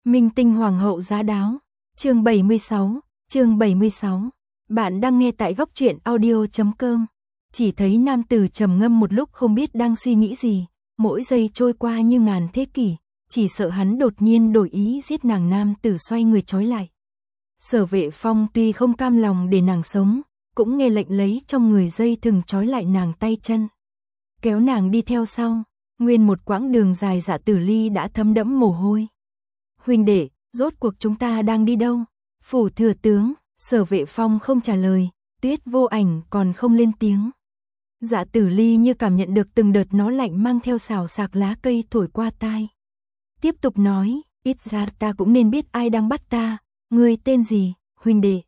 Minh tinh hoàng hậu giá đáo. Chương 76. Bạn đang nghe tại góc truyện audio.com. Chỉ thấy nam tử trầm ngâm một lúc không biết đang suy nghĩ gì, mỗi giây trôi qua như ngàn thế kỷ, chỉ sợ hắn đột nhiên đổi ý giết nàng. Nam tử xoay người trói lại. Sở Vệ Phong tuy không cam lòng để nàng sống, cũng nghe lệnh lấy trong người dây thừng trói lại nàng tay chân, kéo nàng đi theo sau. Nguyên một quãng đường dài Dạ Tử Ly đã thấm đẫm mồ hôi. Huynh đệ, rốt cuộc chúng ta đang đi đâu? Phủ thừa tướng. Sở Vệ Phong không trả lời, Tuyết Vô Ảnh còn không lên tiếng. Dạ Tử Ly như cảm nhận được từng đợt gió lạnh mang theo xào xạc lá cây thổi qua tai. Tiếp tục nói, ít ra ta cũng nên biết ai đang bắt ta. Ngươi tên gì, huynh đệ?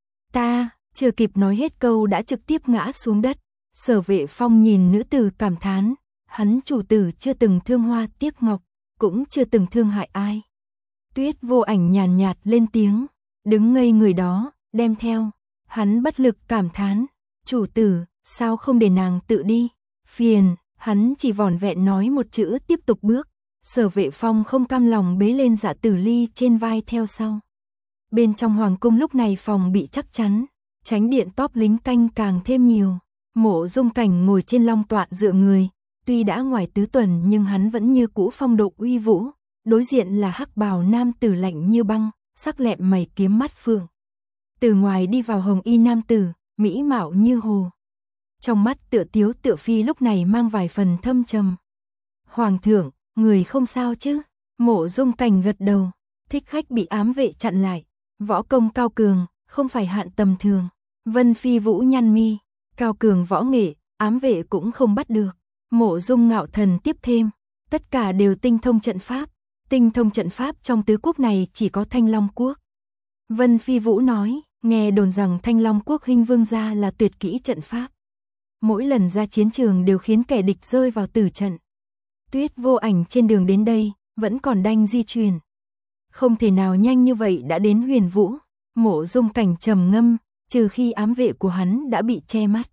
Ta, chưa kịp nói hết câu đã trực tiếp ngã xuống đất. Sở Vệ Phong nhìn nữ tử cảm thán, hắn chủ tử chưa từng thương hoa tiếc ngọc, cũng chưa từng thương hại ai. Tuyết Vô Ảnh nhàn nhạt lên tiếng, đứng ngây người đó, đem theo. Hắn bất lực cảm thán, chủ tử, sao không để nàng tự đi? Phiền. Hắn chỉ vỏn vẹn nói một chữ tiếp tục bước. Sở Vệ Phong không cam lòng bế lên Dạ Tử Ly trên vai theo sau. Bên trong hoàng cung lúc này phòng bị chắc chắn, tránh điện tóp lính canh càng thêm nhiều. Mộ Dung Cảnh ngồi trên long tọa dựa người, tuy đã ngoài tứ tuần nhưng hắn vẫn như cũ phong độ uy vũ. Đối diện là hắc bào nam tử lạnh như băng, sắc lẹm mày kiếm mắt phượng. Từ ngoài đi vào hồng y nam tử, mỹ mạo như hồ. Trong mắt tựa tiếu tựa phi lúc này mang vài phần thâm trầm. Hoàng thượng, người không sao chứ? Mộ Dung Cảnh gật đầu, thích khách bị ám vệ chặn lại. Võ công cao cường, không phải hạn tầm thường. Vân Phi Vũ nhăn mi, cao cường võ nghệ, ám vệ cũng không bắt được. Mộ Dung Ngạo Thần tiếp thêm, tất cả đều tinh thông trận pháp. Tinh thông trận pháp trong tứ quốc này chỉ có Thanh Long quốc. Vân Phi Vũ nói, nghe đồn rằng Thanh Long quốc Hinh Vương gia là tuyệt kỹ trận pháp. Mỗi lần ra chiến trường đều khiến kẻ địch rơi vào tử trận. Tuyết Vô Ảnh trên đường đến đây, vẫn còn đanh di chuyển. Không thể nào nhanh như vậy đã đến Huyền Vũ. Mộ Dung Cảnh trầm ngâm, trừ khi ám vệ của hắn đã bị che mắt.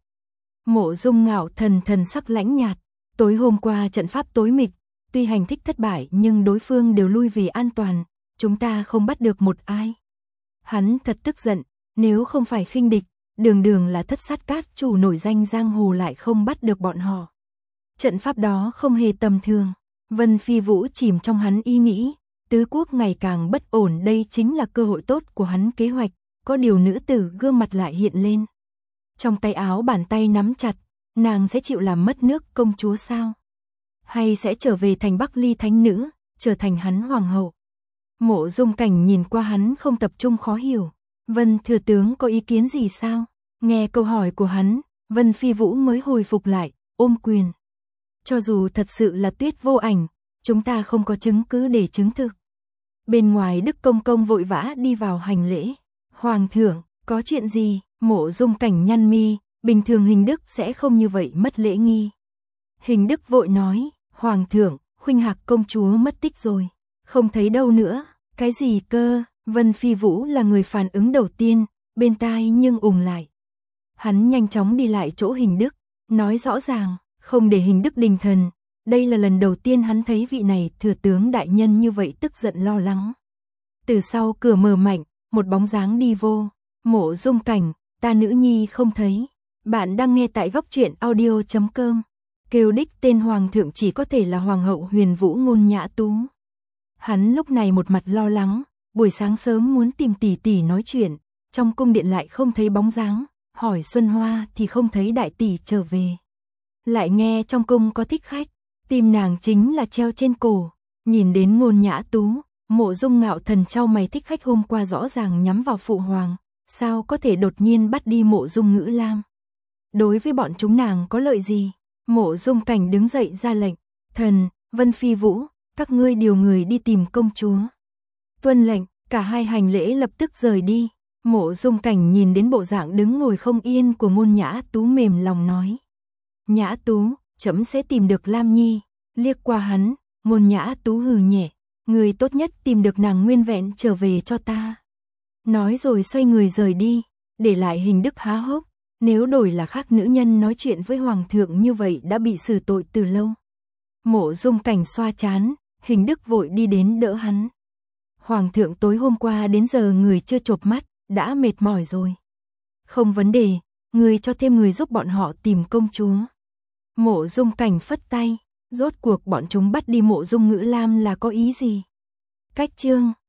Mộ Dung Ngạo Thần thần sắc lãnh nhạt, tối hôm qua trận pháp tối mịt, tuy hành thích thất bại nhưng đối phương đều lui về an toàn, chúng ta không bắt được một ai. Hắn thật tức giận, nếu không phải khinh địch, đường đường là Thất Sát Cát chủ nổi danh giang hồ lại không bắt được bọn họ. Trận pháp đó không hề tầm thường. Vân Phi Vũ chìm trong hắn ý nghĩ, tứ quốc ngày càng bất ổn, đây chính là cơ hội tốt của hắn kế hoạch. Có điều nữ tử gương mặt lại hiện lên. Trong tay áo bàn tay nắm chặt, nàng sẽ chịu làm mất nước công chúa sao? Hay sẽ trở về thành Bắc Ly thánh nữ, trở thành hắn hoàng hậu? Mộ Dung Cảnh nhìn qua hắn không tập trung khó hiểu. Vân thừa tướng có ý kiến gì sao? Nghe câu hỏi của hắn, Vân Phi Vũ mới hồi phục lại, ôm quyền. Cho dù thật sự là Tuyết Vô Ảnh, chúng ta không có chứng cứ để chứng thực. Bên ngoài Đức Công Công vội vã đi vào hành lễ. Hoàng thượng, có chuyện gì? Mộ Dung Cảnh nhăn mi, bình thường Hình Đức sẽ không như vậy mất lễ nghi. Hình Đức vội nói, Hoàng thượng, Khuynh Hạc công chúa mất tích rồi, không thấy đâu nữa. Cái gì cơ? Vân Phi Vũ là người phản ứng đầu tiên, bên tai nhưng ùn lại. Hắn nhanh chóng đi lại chỗ Hình Đức, nói rõ ràng, không để Hình Đức đình thần. Đây là lần đầu tiên hắn thấy vị này thừa tướng đại nhân như vậy tức giận lo lắng. Từ sau cửa mở mạnh, một bóng dáng đi vô. Mộ Dung Cảnh, ta nữ nhi không thấy. Bạn đang nghe tại góc truyện audio.com. Kêu đích tên hoàng thượng chỉ có thể là hoàng hậu Huyền Vũ Ngôn Nhã Tú. Hắn lúc này một mặt lo lắng, buổi sáng sớm muốn tìm tỷ tỷ nói chuyện, trong cung điện lại không thấy bóng dáng, hỏi Xuân Hoa thì không thấy đại tỷ trở về. Lại nghe trong cung có thích khách, tim nàng chính là treo trên cổ. Nhìn đến Ngôn Nhã Tú, Mộ Dung Ngạo Thần chau mày, thích khách hôm qua rõ ràng nhắm vào phụ hoàng, sao có thể đột nhiên bắt đi Mộ Dung Ngữ Lam? Đối với bọn chúng nàng có lợi gì? Mộ Dung Cảnh đứng dậy ra lệnh, Thần, Vân Phi Vũ, các ngươi điều người đi tìm công chúa. Tuân lệnh, cả hai hành lễ lập tức rời đi. Mộ Dung Cảnh nhìn đến bộ dạng đứng ngồi không yên của Ngôn Nhã Tú mềm lòng nói. Nhã Tú, trẫm sẽ tìm được Lam Nhi. Liếc qua hắn, Ngôn Nhã Tú hừ nhẹ, người tốt nhất tìm được nàng nguyên vẹn trở về cho ta. Nói rồi xoay người rời đi, để lại Hình Đức há hốc. Nếu đổi là khác nữ nhân nói chuyện với hoàng thượng như vậy đã bị xử tội từ lâu. Mộ Dung Cảnh xoa chán, Hình Đức vội đi đến đỡ hắn. Hoàng thượng tối hôm qua đến giờ người chưa chộp mắt, đã mệt mỏi rồi. Không vấn đề, người cho thêm người giúp bọn họ tìm công chúa. Mộ Dung Cảnh phất tay, rốt cuộc bọn chúng bắt đi Mộ Dung Ngữ Lam là có ý gì? Cách chương